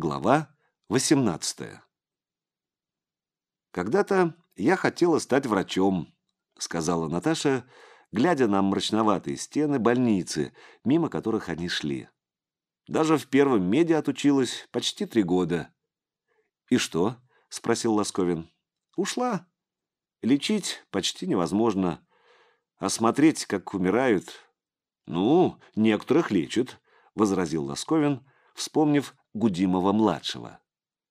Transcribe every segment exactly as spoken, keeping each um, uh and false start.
Глава восемнадцатая. «Когда-то я хотела стать врачом», — сказала Наташа, глядя на мрачноватые стены больницы, мимо которых они шли. «Даже в первом меде отучилась почти три года». «И что?» — спросил Ласковин. «Ушла. Лечить почти невозможно. А смотреть, как умирают...» «Ну, некоторых лечат», — возразил Ласковин, вспомнив Гудимова-младшего.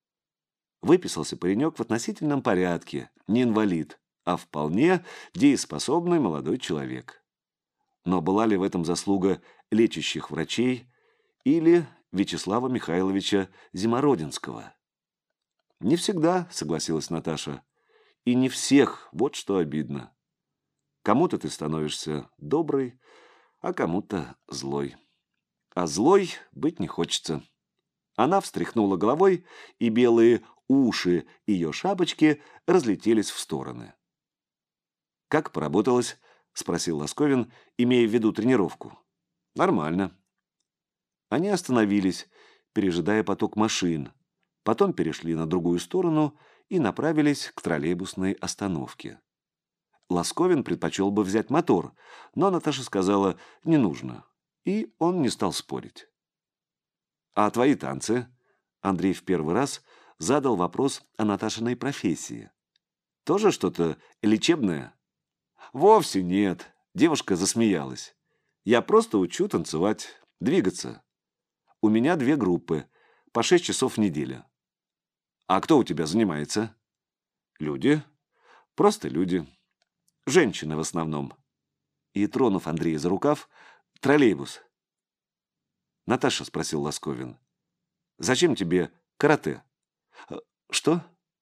Выписался паренек в относительном порядке, не инвалид, а вполне дееспособный молодой человек. Но была ли в этом заслуга лечащих врачей или Вячеслава Михайловича Зимородинского? «Не всегда», — согласилась Наташа. «И не всех, вот что обидно. Кому-то ты становишься добрый, а кому-то злой. А злой быть не хочется». Она встряхнула головой, и белые уши ее шапочки разлетелись в стороны. «Как поработалось?» — спросил Ласковин, имея в виду тренировку. «Нормально». Они остановились, пережидая поток машин, потом перешли на другую сторону и направились к троллейбусной остановке. Ласковин предпочел бы взять мотор, но Наташа сказала «не нужно», и он не стал спорить. «А твои танцы?» Андрей в первый раз задал вопрос о Наташиной профессии. «Тоже что-то лечебное?» «Вовсе нет», — девушка засмеялась. «Я просто учу танцевать, двигаться. У меня две группы, по шесть часов в неделю». «А кто у тебя занимается?» «Люди. Просто люди. Женщины в основном». И, тронув Андрея за рукав, «троллейбус». «Наташа», — спросил Ласковин, — «зачем тебе карате?» «Что?»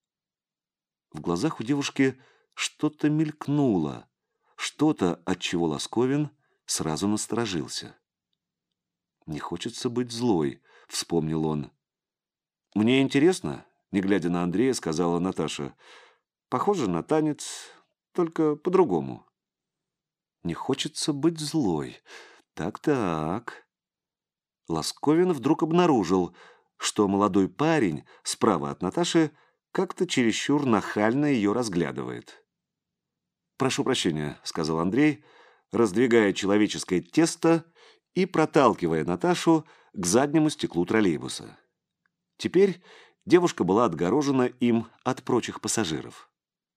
В глазах у девушки что-то мелькнуло, что-то, от чего Ласковин сразу насторожился. «Не хочется быть злой», — вспомнил он. «Мне интересно», — не глядя на Андрея, сказала Наташа. «Похоже на танец, только по-другому». «Не хочется быть злой. Так-так». Ласковин вдруг обнаружил, что молодой парень справа от Наташи как-то чересчур нахально ее разглядывает. «Прошу прощения», — сказал Андрей, раздвигая человеческое тесто и проталкивая Наташу к заднему стеклу троллейбуса. Теперь девушка была отгорожена им от прочих пассажиров.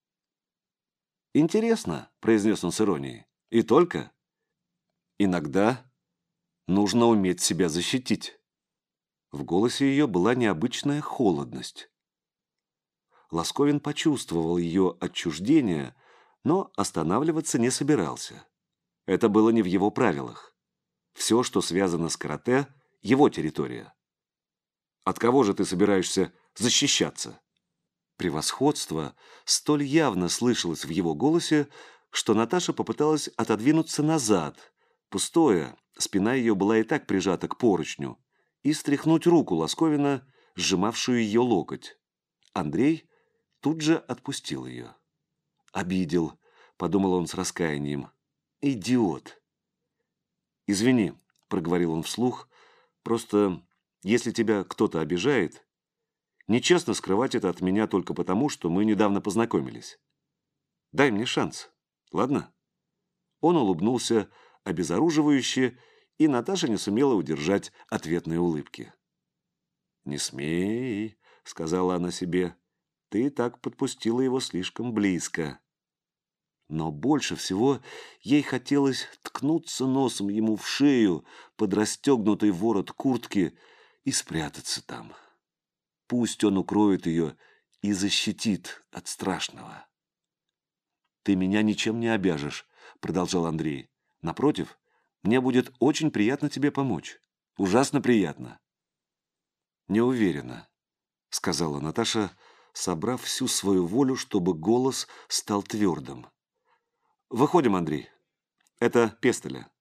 «Интересно», — произнес он с иронией, — «и только. Иногда нужно уметь себя защитить». В голосе ее была необычная холодность. Ласковин почувствовал ее отчуждение, но останавливаться не собирался. Это было не в его правилах. Все, что связано с карате, его территория. «От кого же ты собираешься защищаться?» Превосходство столь явно слышалось в его голосе, что Наташа попыталась отодвинуться назад. Пустое, спина ее была и так прижата к поручню, и стряхнуть руку Ласковина, сжимавшую ее локоть. Андрей тут же отпустил ее. «Обидел», — подумал он с раскаянием. «Идиот». «Извини», — проговорил он вслух, — «просто если тебя кто-то обижает, нечестно скрывать это от меня только потому, что мы недавно познакомились. Дай мне шанс, ладно?» Он улыбнулся обезоруживающе, и Наташа не сумела удержать ответной улыбки. «Не смей», — сказала она себе, — «ты так подпустила его слишком близко». Но больше всего ей хотелось ткнуться носом ему в шею под расстегнутый ворот куртки и спрятаться там. Пусть он укроет ее и защитит от страшного. «Ты меня ничем не обяжешь», — продолжал Андрей. «Напротив, мне будет очень приятно тебе помочь. Ужасно приятно». «Не уверена», — сказала Наташа, собрав всю свою волю, чтобы голос стал твердым. «Выходим, Андрей. Это Пестеля».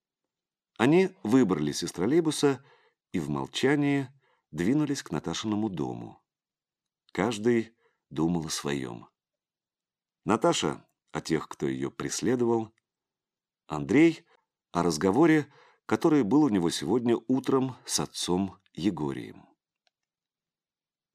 Они выбрались из троллейбуса и в молчании двинулись к Наташиному дому. Каждый думал о своем. Наташа о тех, кто ее преследовал, Андрей о разговоре, который был у него сегодня утром с отцом Егорием.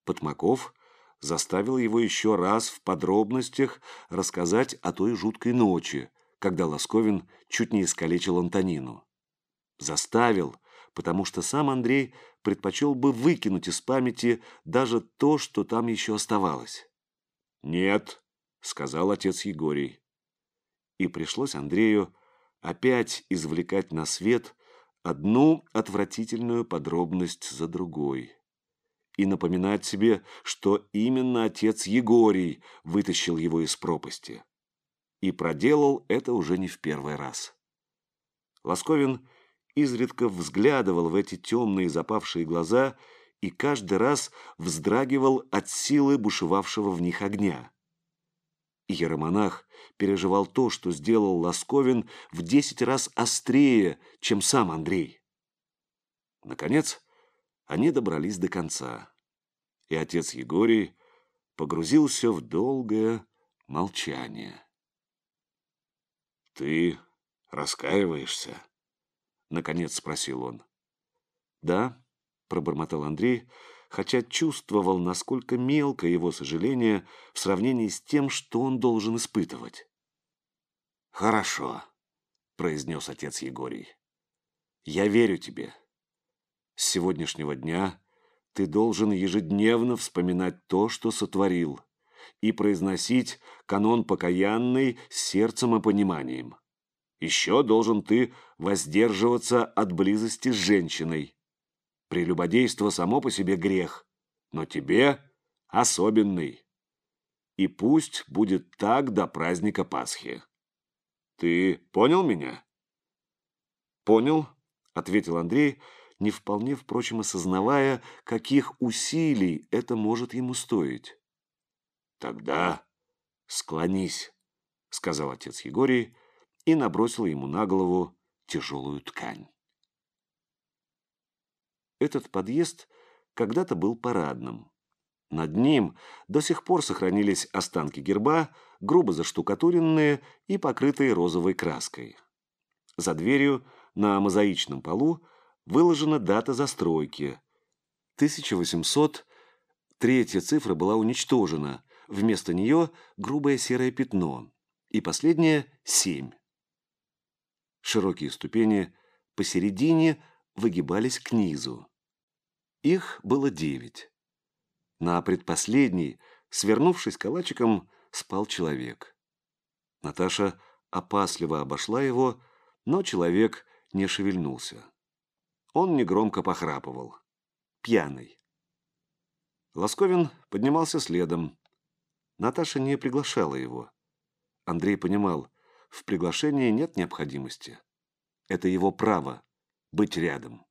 Потмаков заставил его еще раз в подробностях рассказать о той жуткой ночи, когда Ласковин чуть не искалечил Антонину. Заставил, потому что сам Андрей предпочел бы выкинуть из памяти даже то, что там еще оставалось. «Нет», — сказал отец Егорий. И пришлось Андрею опять извлекать на свет одну отвратительную подробность за другой и напоминать себе, что именно отец Егорий вытащил его из пропасти. И проделал это уже не в первый раз. Ласковин изредка взглядывал в эти темные запавшие глаза и каждый раз вздрагивал от силы бушевавшего в них огня. Иеромонах переживал то, что сделал Ласковин, в десять раз острее, чем сам Андрей. Наконец, они добрались до конца, и отец Егорий погрузился в долгое молчание. «Ты раскаиваешься?» — наконец спросил он. «Да», — пробормотал Андрей, хотя чувствовал, насколько мелко его сожаление в сравнении с тем, что он должен испытывать. «Хорошо», — произнес отец Егорий. «Я верю тебе. С сегодняшнего дня ты должен ежедневно вспоминать то, что сотворил, и произносить канон покаянный с сердцем и пониманием. Еще должен ты воздерживаться от близости с женщиной. Прелюбодейство само по себе грех, но тебе особенный. И пусть будет так до праздника Пасхи. Ты понял меня?» «Понял», — ответил Андрей, не вполне, впрочем, осознавая, каких усилий это может ему стоить. «Тогда склонись», — сказал отец Егорий и набросил ему на голову тяжелую ткань. Этот подъезд когда-то был парадным. Над ним до сих пор сохранились останки герба, грубо заштукатуренные и покрытые розовой краской. За дверью на мозаичном полу выложена дата застройки. тысяча восемьсот. Третья цифра была уничтожена, вместо нее грубое серое пятно, и последняя – семь. Широкие ступени посередине выгибались к низу. Их было девять. На предпоследней, свернувшись калачиком, спал человек. Наташа опасливо обошла его, но человек не шевельнулся. Он негромко похрапывал. Пьяный. Ласковин поднимался следом. Наташа не приглашала его. Андрей понимал, в приглашении нет необходимости. Это его право – быть рядом.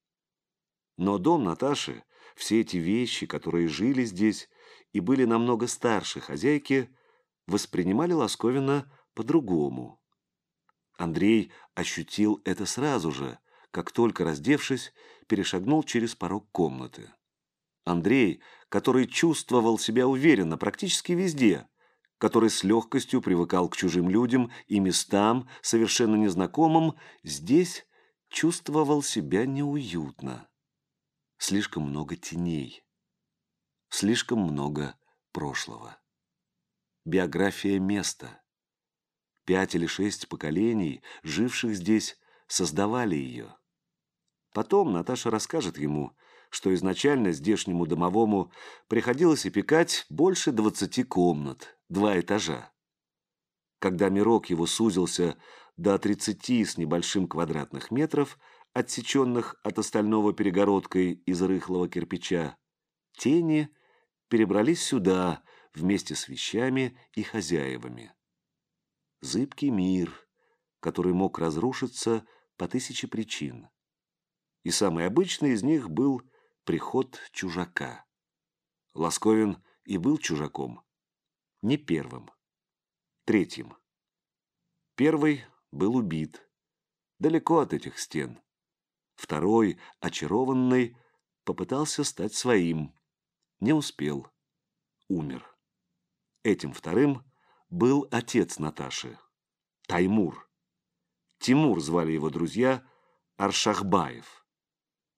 Но дом Наташи, все эти вещи, которые жили здесь и были намного старше хозяйки, воспринимали Ласковина по-другому. Андрей ощутил это сразу же, как только, раздевшись, перешагнул через порог комнаты. Андрей, который чувствовал себя уверенно практически везде, который с легкостью привыкал к чужим людям и местам, совершенно незнакомым, здесь чувствовал себя неуютно. Слишком много теней. Слишком много прошлого. Биография места. Пять или шесть поколений, живших здесь, создавали ее. Потом Наташа расскажет ему, что изначально здешнему домовому приходилось опекать больше двадцати комнат, два этажа. Когда мирок его сузился до тридцати с небольшим квадратных метров, отсеченных от остального перегородкой из рыхлого кирпича, тени перебрались сюда вместе с вещами и хозяевами. Зыбкий мир, который мог разрушиться по тысяче причин. И самый обычный из них был приход чужака. Ласковин и был чужаком. Не первым. Третьим. Первый был убит. Далеко от этих стен. Второй, очарованный, попытался стать своим. Не успел. Умер. Этим вторым был отец Наташи. Таймур. Тимур звали его друзья, Аршахбаев.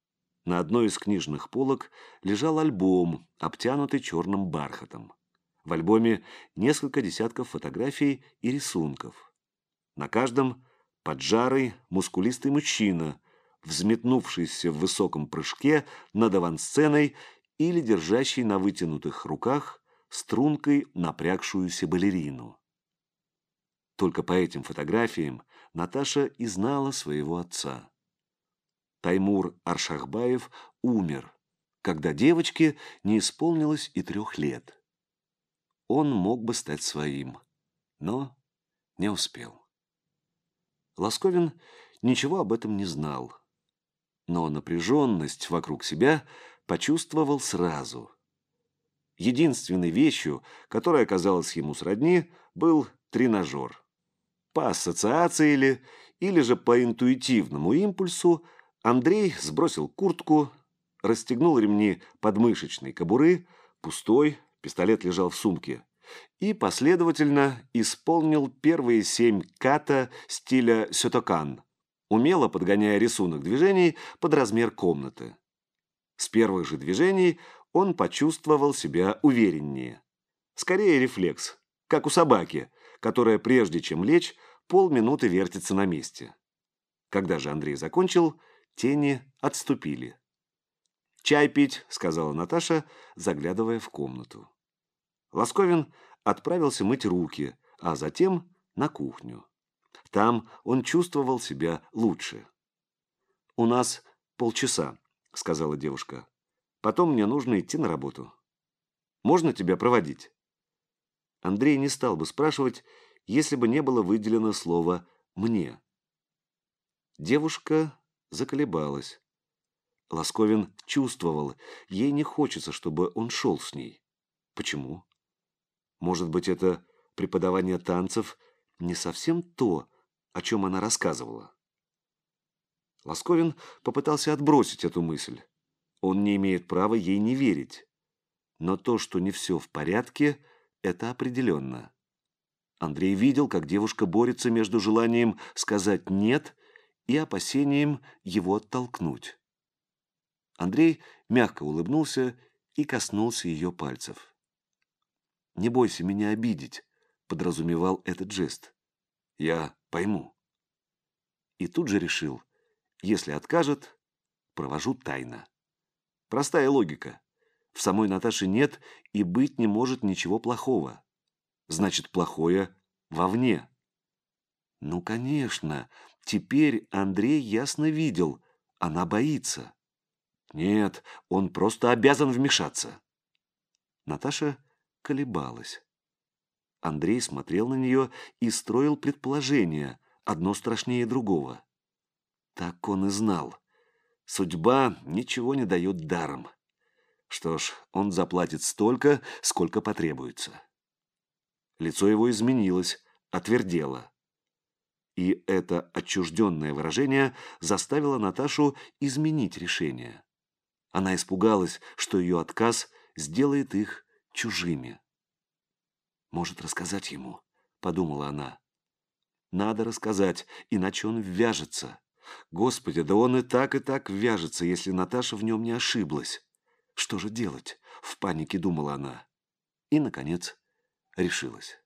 На одной из книжных полок лежал альбом, обтянутый черным бархатом. В альбоме несколько десятков фотографий и рисунков. На каждом поджарый, мускулистый мужчина, взметнувшийся в высоком прыжке над авансценой или держащий на вытянутых руках стрункой напрягшуюся балерину. Только по этим фотографиям Наташа и знала своего отца. Таймур Аршахбаев умер, когда девочке не исполнилось и трех лет. Он мог бы стать своим, но не успел. Ласковин ничего об этом не знал, но напряженность вокруг себя почувствовал сразу. Единственной вещью, которая оказалась ему сродни, был тренажер. По ассоциации ли, или же по интуитивному импульсу Андрей сбросил куртку, расстегнул ремни подмышечной кобуры, пустой, пистолет лежал в сумке, и последовательно исполнил первые семь ката стиля сётокан, умело подгоняя рисунок движений под размер комнаты. С первых же движений он почувствовал себя увереннее. Скорее рефлекс, как у собаки, которая, прежде чем лечь, полминуты вертится на месте. Когда же Андрей закончил, тени отступили. «Чай пить», — сказала Наташа, заглядывая в комнату. Ласковин отправился мыть руки, а затем на кухню. Там он чувствовал себя лучше. «У нас полчаса», — сказала девушка. «Потом мне нужно идти на работу. Можно тебя проводить?» Андрей не стал бы спрашивать, если бы не было выделено слово «мне». Девушка заколебалась. Ласковин чувствовал, ей не хочется, чтобы он шел с ней. Почему? Может быть, это преподавание танцев не совсем то, о чем она рассказывала. Ласковин попытался отбросить эту мысль. Он не имеет права ей не верить. Но то, что не все в порядке, это определенно. Андрей видел, как девушка борется между желанием сказать «нет» и опасением его оттолкнуть. Андрей мягко улыбнулся и коснулся ее пальцев. «Не бойся меня обидеть», — подразумевал этот жест. «Я пойму». И тут же решил, если откажет, провожу тайно. Простая логика. В самой Наташе нет и быть не может ничего плохого. Значит, плохое вовне. Ну, конечно, теперь Андрей ясно видел, она боится. Нет, он просто обязан вмешаться. Наташа колебалась. Андрей смотрел на нее и строил предположения, одно страшнее другого. Так он и знал. Судьба ничего не дает даром. Что ж, он заплатит столько, сколько потребуется. Лицо его изменилось, отвердело. И это отчужденное выражение заставило Наташу изменить решение. Она испугалась, что ее отказ сделает их чужими. «Может, рассказать ему?» – подумала она. «Надо рассказать, иначе он ввяжется. Господи, да он и так, и так ввяжется, если Наташа в нем не ошиблась. Что же делать?» – в панике думала она. И, наконец, решилась.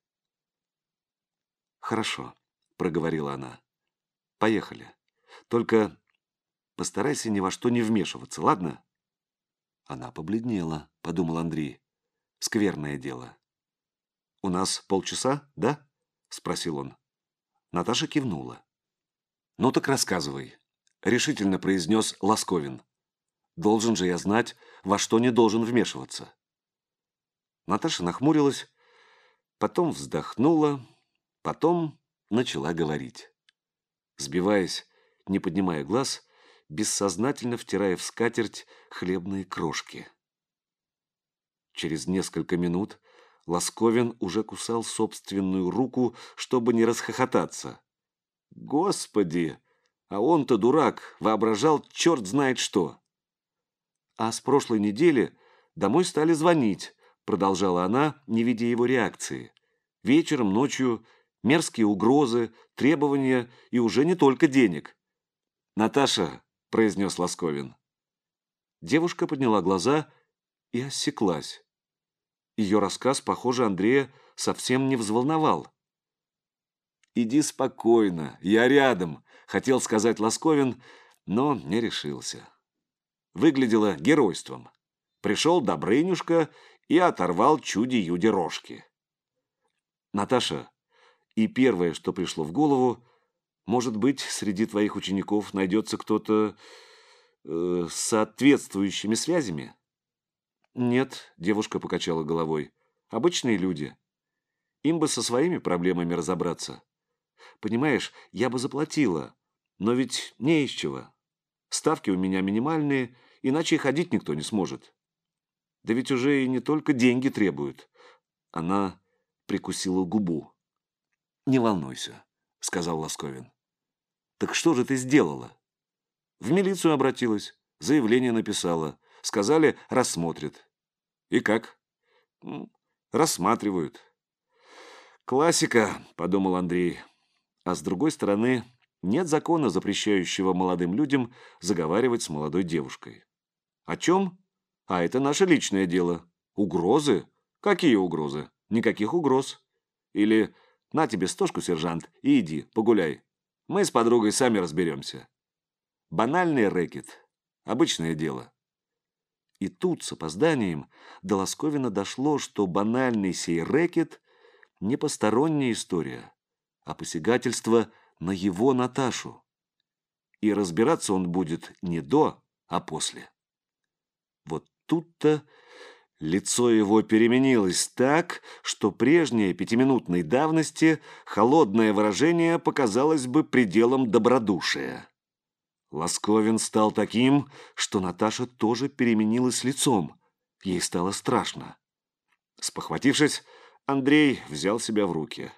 «Хорошо», – проговорила она. «Поехали. Только постарайся ни во что не вмешиваться, ладно?» Она побледнела, подумал Андрей. Скверное дело. «У нас полчаса, да?» – спросил он. Наташа кивнула. «Ну так рассказывай», – решительно произнес Ласковин. «Должен же я знать, во что не должен вмешиваться». Наташа нахмурилась, потом вздохнула, потом начала говорить. Сбиваясь, не поднимая глаз, бессознательно втирая в скатерть хлебные крошки. Через несколько минут Ласковин уже кусал собственную руку, чтобы не расхохотаться. Господи! А он-то дурак, воображал черт знает что. А с прошлой недели домой стали звонить, продолжала она, не видя его реакции. Вечером, ночью, мерзкие угрозы, требования и уже не только денег. «Наташа», — произнес Ласковин, Девушка подняла глаза и осеклась. Ее рассказ, похоже, Андрея совсем не взволновал. «Иди спокойно, я рядом», — хотел сказать Ласковин, но не решился. Выглядело геройством. Пришел Добрынюшка и оторвал чуде-юде рожки. «Наташа, и первое, что пришло в голову, может быть, среди твоих учеников найдется кто-то э, с соответствующими связями?» «Нет», — девушка покачала головой, — «обычные люди. Им бы со своими проблемами разобраться. Понимаешь, я бы заплатила, но ведь не из чего. Ставки у меня минимальные, иначе и ходить никто не сможет. Да ведь уже и не только деньги требуют». Она прикусила губу. «Не волнуйся», — сказал Ласковин. «Так что же ты сделала?» «В милицию обратилась, заявление написала. Сказали, рассмотрят». «И как?» «М, рассматривают». «Классика», — подумал Андрей. А с другой стороны, нет закона, запрещающего молодым людям заговаривать с молодой девушкой. О чем? А это наше личное дело. Угрозы? Какие угрозы? Никаких угроз. Или «на тебе стошку, сержант, и иди, погуляй. Мы с подругой сами разберемся». Банальный рэкет. Обычное дело. И тут с опозданием до Ласковина дошло, что банальный сей рэкет не посторонняя история, а посягательство на его Наташу. И разбираться он будет не до, а после. Вот тут-то лицо его переменилось так, что прежнее пятиминутной давности холодное выражение показалось бы пределом добродушия. Ласковин стал таким, что Наташа тоже переменилась лицом. Ей стало страшно. Спохватившись, Андрей взял себя в руки.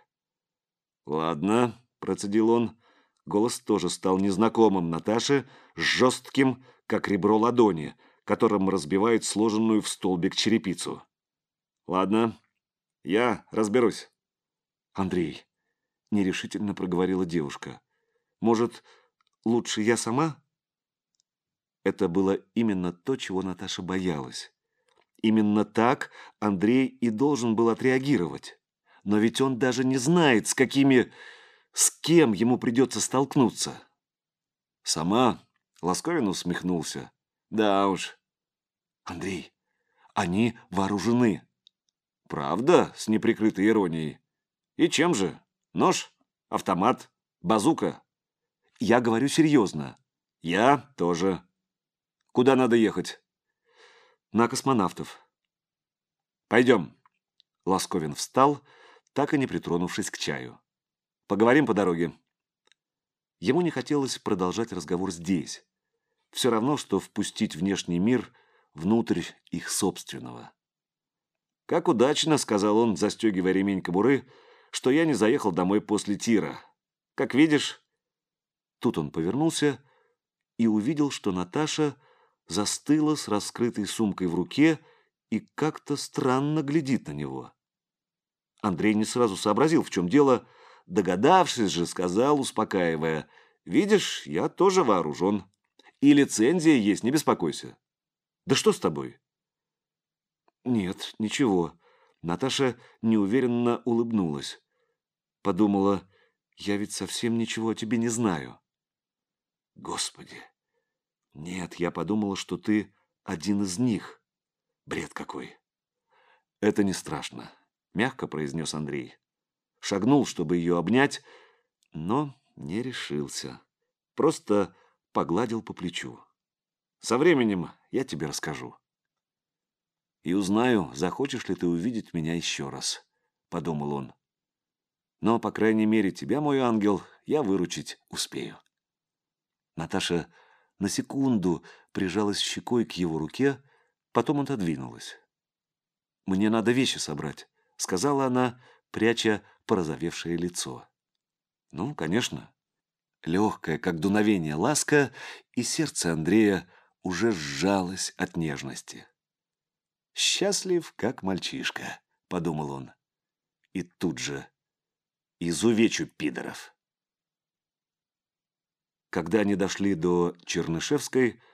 «Ладно», — процедил он. Голос тоже стал незнакомым Наташе, жестким, как ребро ладони, которым разбивает сложенную в столбик черепицу. «Ладно, я разберусь». «Андрей», — нерешительно проговорила девушка, — «может, лучше я сама?» Это было именно то, чего Наташа боялась. Именно так Андрей и должен был отреагировать. Но ведь он даже не знает, с какими... с кем ему придется столкнуться. «Сама?» — Ласковин усмехнулся. «Да уж». «Андрей, они вооружены». «Правда?» — с неприкрытой иронией. «И чем же? Нож? Автомат? Базука?» «Я говорю серьезно». «Я тоже». «Куда надо ехать?» «На космонавтов». «Пойдем». Ласковин встал, так и не притронувшись к чаю. «Поговорим по дороге». Ему не хотелось продолжать разговор здесь. Все равно, что впустить внешний мир внутрь их собственного. «Как удачно», — сказал он, застегивая ремень кобуры, «что я не заехал домой после тира. Как видишь...» Тут он повернулся и увидел, что Наташа застыла с раскрытой сумкой в руке и как-то странно глядит на него. Андрей не сразу сообразил, в чем дело, догадавшись же, сказал, успокаивая, «Видишь, я тоже вооружен. И лицензия есть, не беспокойся». «Да что с тобой?» «Нет, ничего». Наташа неуверенно улыбнулась. Подумала, «Я ведь совсем ничего о тебе не знаю». «Господи! Нет, я подумала, что ты один из них. Бред какой!» «Это не страшно», — мягко произнес Андрей. Шагнул, чтобы ее обнять, но не решился. Просто погладил по плечу. «Со временем я тебе расскажу. И узнаю, захочешь ли ты увидеть меня еще раз», — подумал он. «Но, по крайней мере, тебя, мой ангел, я выручить успею». Наташа на секунду прижалась щекой к его руке, потом отодвинулась. «Мне надо вещи собрать», — сказала она, пряча порозовевшее лицо. «Ну, конечно». Легкая, как дуновение, ласка, и сердце Андрея уже сжалось от нежности. «Счастлив, как мальчишка», — подумал он. И тут же изувечу пидоров. Когда они дошли до Чернышевской,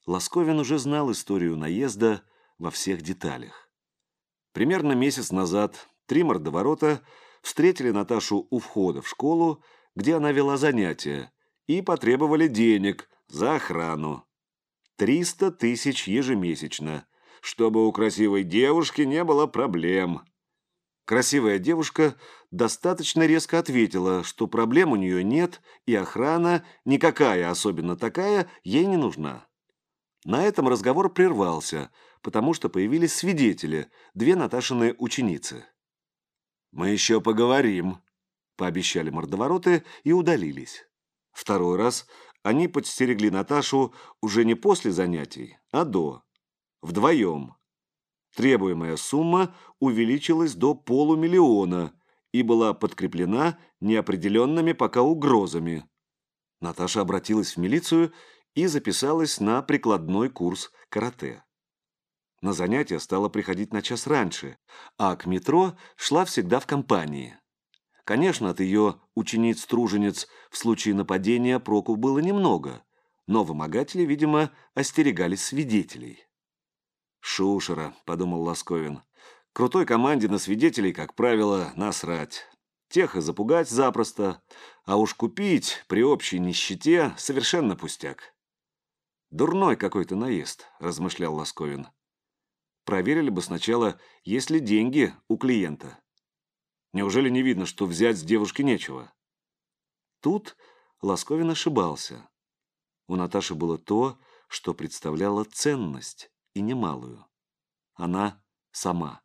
Ласковин уже знал историю наезда во всех деталях. Примерно месяц назад три мордоворота встретили Наташу у входа в школу, где она вела занятия, и потребовали денег за охрану. Триста тысяч ежемесячно, чтобы у красивой девушки не было проблем. Красивая девушка достаточно резко ответила, что проблем у нее нет, и охрана, никакая, особенно такая, ей не нужна. На этом разговор прервался, потому что появились свидетели, две Наташины ученицы. «Мы еще поговорим», – пообещали мордовороты и удалились. Второй раз они подстерегли Наташу уже не после занятий, а до. Вдвоем. Требуемая сумма увеличилась до полумиллиона и была подкреплена неопределенными пока угрозами. Наташа обратилась в милицию и записалась на прикладной курс карате. На занятия стала приходить на час раньше, а к метро шла всегда в компании. Конечно, от ее учениц-тружениц в случае нападения проку было немного, но вымогатели, видимо, остерегались свидетелей. «Шушера», — подумал Ласковин. «Крутой команде на свидетелей, как правило, насрать. Тех и запугать запросто, а уж купить при общей нищете совершенно пустяк». «Дурной какой-то наезд», — размышлял Ласковин. «Проверили бы сначала, есть ли деньги у клиента. Неужели не видно, что взять с девушки нечего?» Тут Ласковин ошибался. У Наташи было то, что представляло ценность, и немалую. Она сама.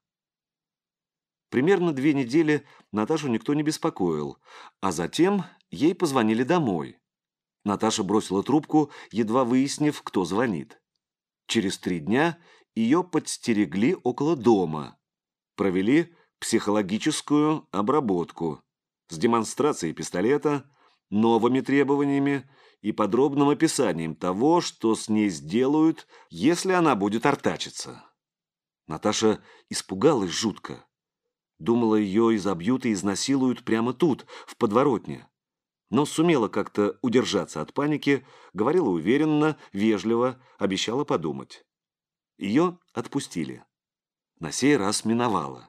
Примерно две недели Наташу никто не беспокоил, а затем ей позвонили домой. Наташа бросила трубку, едва выяснив, кто звонит. Через три дня ее подстерегли около дома. Провели психологическую обработку с демонстрацией пистолета, новыми требованиями и подробным описанием того, что с ней сделают, если она будет артачиться. Наташа испугалась жутко. Думала, ее изобьют и изнасилуют прямо тут, в подворотне. Но сумела как-то удержаться от паники, говорила уверенно, вежливо, обещала подумать. Ее отпустили. На сей раз миновало.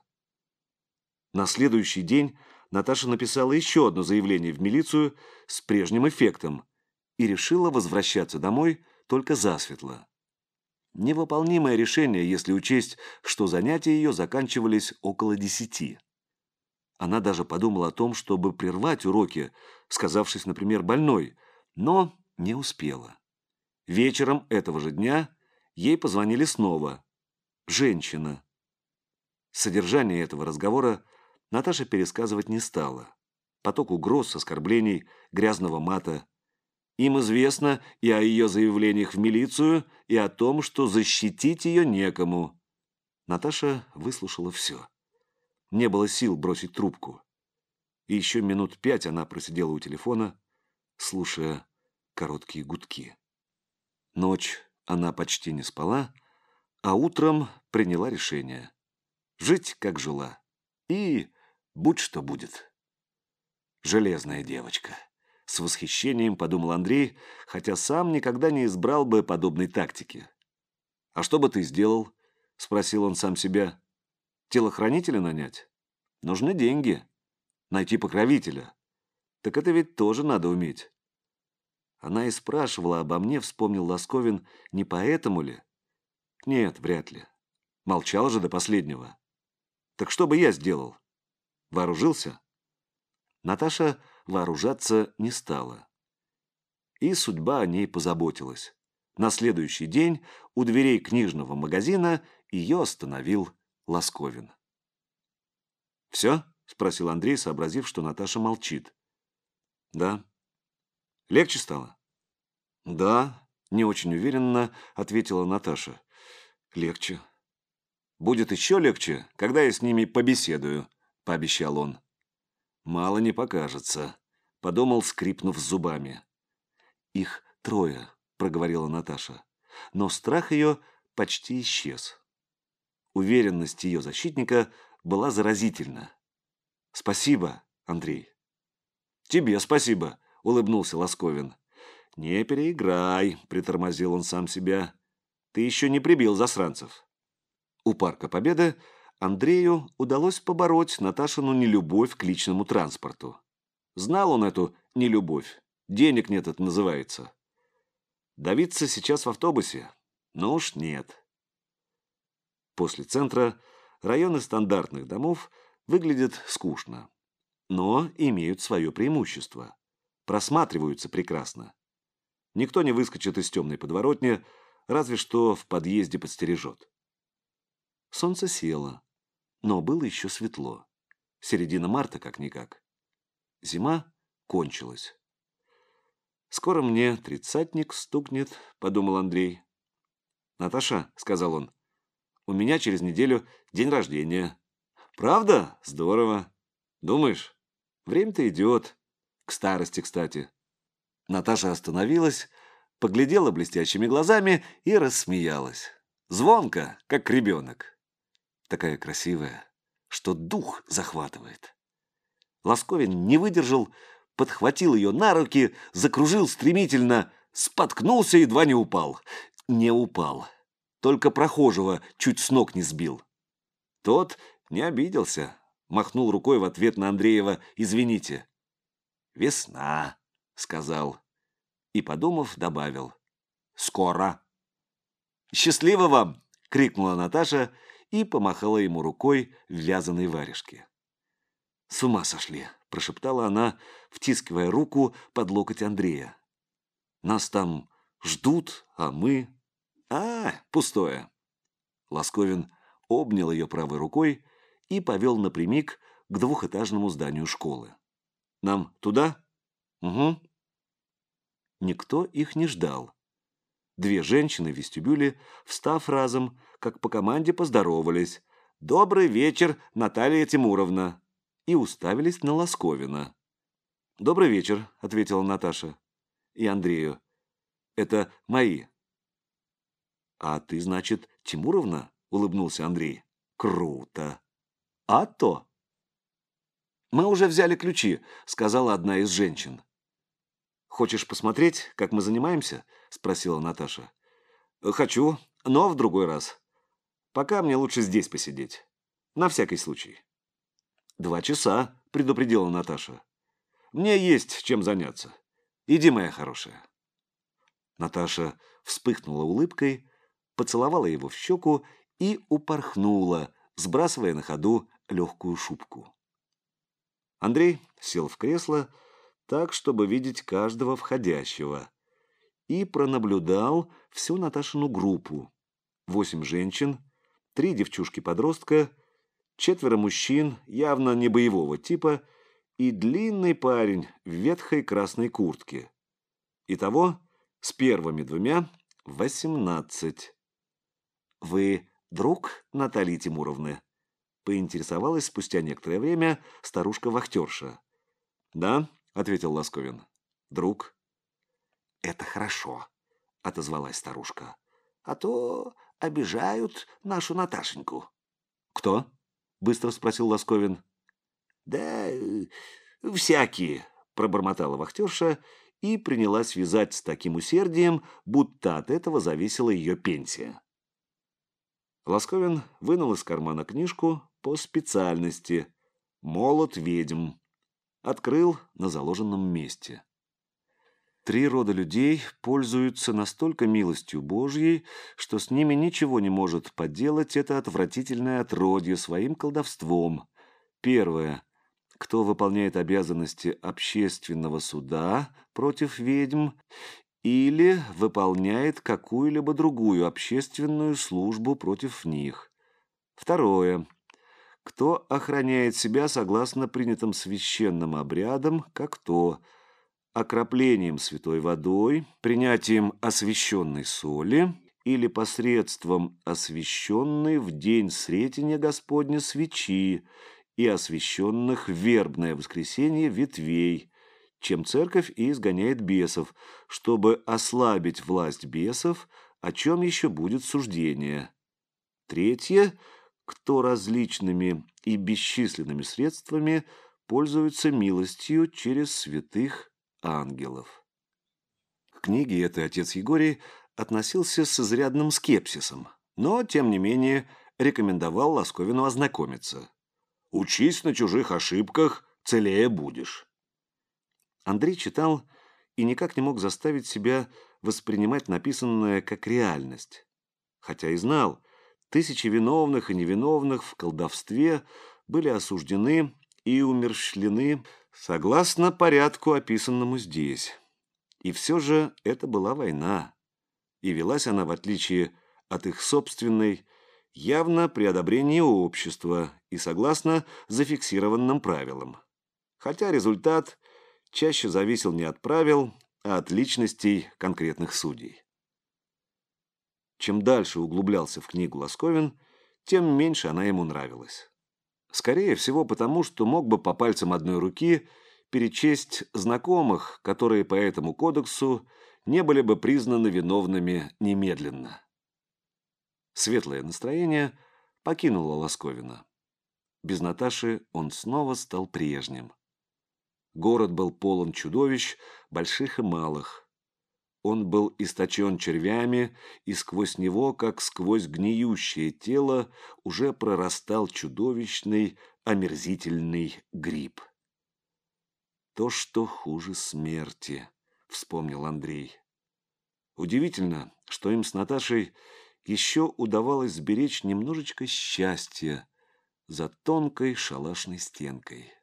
На следующий день Наташа написала еще одно заявление в милицию с прежним эффектом и решила возвращаться домой только засветло. Невыполнимое решение, если учесть, что занятия ее заканчивались около десяти. Она даже подумала о том, чтобы прервать уроки, сказавшись, например, больной, но не успела. Вечером этого же дня ей позвонили снова. Женщина. Содержание этого разговора Наташа пересказывать не стала. Поток угроз, оскорблений, грязного мата. Им известно и о ее заявлениях в милицию, и о том, что защитить ее некому. Наташа выслушала все. Не было сил бросить трубку. И еще минут пять она просидела у телефона, слушая короткие гудки. Ночь она почти не спала, а утром приняла решение. Жить, как жила. И будь что будет. Железная девочка. С восхищением подумал Андрей, хотя сам никогда не избрал бы подобной тактики. «А что бы ты сделал?» – спросил он сам себя. «Телохранителя нанять? Нужны деньги. Найти покровителя. Так это ведь тоже надо уметь». Она и спрашивала обо мне, вспомнил Ласковин, не поэтому ли? Нет, вряд ли. Молчал же до последнего. Так что бы я сделал? Вооружился? Наташа вооружаться не стала. И судьба о ней позаботилась. На следующий день у дверей книжного магазина ее остановил Ласковин. «Все?» – спросил Андрей, сообразив, что Наташа молчит. «Да». «Легче стало?» «Да», – не очень уверенно ответила Наташа. «Легче». «Будет еще легче, когда я с ними побеседую», – пообещал он. «Мало не покажется», – подумал, скрипнув зубами. «Их трое», – проговорила Наташа, но страх ее почти исчез. Уверенность ее защитника была заразительна. «Спасибо, Андрей». «Тебе спасибо», – улыбнулся Ласковин. «Не переиграй», – притормозил он сам себя. Ты еще не прибил засранцев. У парка Победы Андрею удалось побороть Наташину нелюбовь к личному транспорту. Знал он эту нелюбовь. Денег нет, это называется. Давиться сейчас в автобусе? Ну уж нет. После центра районы стандартных домов выглядят скучно, но имеют свое преимущество. Просматриваются прекрасно. Никто не выскочит из темной подворотни, разве что в подъезде подстережет. Солнце село, но было еще светло. Середина марта как-никак. Зима кончилась. «Скоро мне тридцатник стукнет», — подумал Андрей. «Наташа», — сказал он, — «у меня через неделю день рождения». «Правда? Здорово. Думаешь? Время-то идет. К старости, кстати». Наташа остановилась, поглядела блестящими глазами и рассмеялась. Звонко, как ребенок. Такая красивая, что дух захватывает. Ласковин не выдержал, подхватил ее на руки, закружил стремительно, споткнулся, едва не упал. Не упал, только прохожего чуть с ног не сбил. Тот не обиделся, махнул рукой в ответ на Андреева «Извините». «Весна», — сказал. И, подумав, добавил «Скоро». «Счастливо вам!» — крикнула Наташа и помахала ему рукой в вязаной варежке. «С ума сошли!» – прошептала она, втискивая руку под локоть Андрея. «Нас там ждут, а мы...» «А, пустое!» Ласковин обнял ее правой рукой и повел напрямик к двухэтажному зданию школы. «Нам туда?» «Угу». Никто их не ждал. Две женщины в вестибюле, встав разом, как по команде поздоровались. «Добрый вечер, Наталья Тимуровна!» И уставились на Ласковина. «Добрый вечер», — ответила Наташа. «И Андрею. Это мои». «А ты, значит, Тимуровна?» — улыбнулся Андрей. «Круто!» «А то!» «Мы уже взяли ключи», — сказала одна из женщин. «Хочешь посмотреть, как мы занимаемся?» — спросила Наташа. «Хочу, но в другой раз. Пока мне лучше здесь посидеть. На всякий случай». «Два часа», — предупредила Наташа. «Мне есть чем заняться. Иди, моя хорошая». Наташа вспыхнула улыбкой, поцеловала его в щеку и упорхнула, сбрасывая на ходу легкую шубку. Андрей сел в кресло так, чтобы видеть каждого входящего, и пронаблюдал всю Наташину группу. Восемь женщин, три девчушки-подростка, четверо мужчин, явно не боевого типа, и длинный парень в ветхой красной куртке. Итого с первыми двумя восемнадцать. «Вы друг Натальи Тимуровны?» — поинтересовалась спустя некоторое время старушка-вахтерша. «Да», — ответил Ласковин, — «друг». «Это хорошо», — отозвалась старушка. «А то обижают нашу Наташеньку». «Кто?» — быстро спросил Ласковин. «Да всякие», — пробормотала вахтерша и принялась вязать с таким усердием, будто от этого зависела ее пенсия. Ласковин вынул из кармана книжку по специальности «Молот ведьм». Открыл на заложенном месте. Три рода людей пользуются настолько милостью Божьей, что с ними ничего не может поделать это отвратительное отродье своим колдовством. Первое. Кто выполняет обязанности общественного суда против ведьм или выполняет какую-либо другую общественную службу против них. Второе. Кто охраняет себя согласно принятым священным обрядам, как то окроплением святой водой, принятием освященной соли или посредством освященной в день Сретения Господня свечи и освященных в вербное воскресенье ветвей, чем церковь и изгоняет бесов, чтобы ослабить власть бесов, о чем еще будет суждение. Третье. Кто различными и бесчисленными средствами пользуется милостью через святых ангелов. К книге этой отец Егорий относился с изрядным скепсисом, но, тем не менее, рекомендовал Ласковину ознакомиться. «Учись на чужих ошибках, целее будешь». Андрей читал и никак не мог заставить себя воспринимать написанное как реальность. Хотя и знал, тысячи виновных и невиновных в колдовстве были осуждены и умерщвлены согласно порядку, описанному здесь. И все же это была война, и велась она, в отличие от их собственной, явно при одобрении общества и согласно зафиксированным правилам. Хотя результат чаще зависел не от правил, а от личностей конкретных судей. Чем дальше углублялся в книгу Ласковин, тем меньше она ему нравилась. Скорее всего потому, что мог бы по пальцам одной руки перечесть знакомых, которые по этому кодексу не были бы признаны виновными немедленно. Светлое настроение покинуло Ласковина. Без Наташи он снова стал прежним. Город был полон чудовищ, больших и малых. Он был источен червями, и сквозь него, как сквозь гниющее тело, уже прорастал чудовищный, омерзительный гриб. «То, что хуже смерти», — вспомнил Андрей. Удивительно, что им с Наташей еще удавалось сберечь немножечко счастья за тонкой шалашной стенкой.